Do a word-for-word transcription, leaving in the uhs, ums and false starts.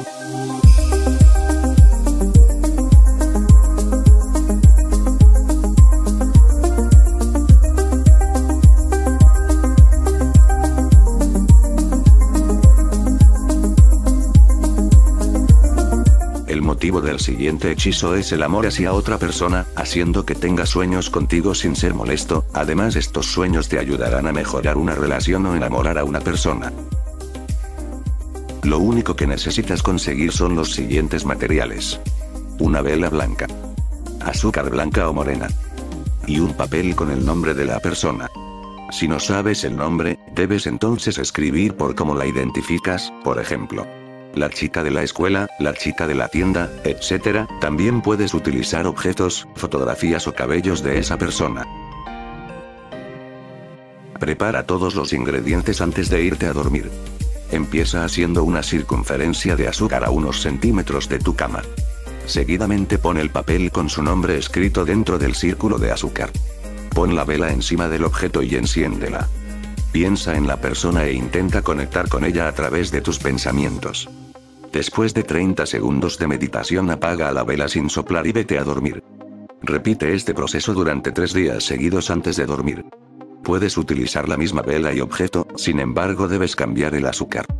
El motivo del siguiente hechizo es el amor hacia otra persona, haciendo que tenga sueños contigo sin ser molesto. Además, estos sueños te ayudarán a mejorar una relación o enamorar a una persona. Lo único que necesitas conseguir son los siguientes materiales: una vela blanca, azúcar blanca o morena, y un papel con el nombre de la persona. Si no sabes el nombre, debes entonces escribir por cómo la identificas, por ejemplo, la chica de la escuela, la chica de la tienda, etcétera. También puedes utilizar objetos, fotografías o cabellos de esa persona. Prepara todos los ingredientes antes de irte a dormir. Empieza haciendo una circunferencia de azúcar a unos centímetros de tu cama. Seguidamente pon el papel con su nombre escrito dentro del círculo de azúcar. Pon la vela encima del objeto y enciéndela. Piensa en la persona e intenta conectar con ella a través de tus pensamientos. Después de treinta segundos de meditación, apaga la vela sin soplar y vete a dormir. Repite este proceso durante tres días seguidos antes de dormir. Puedes utilizar la misma vela y objeto, sin embargo debes cambiar el azúcar.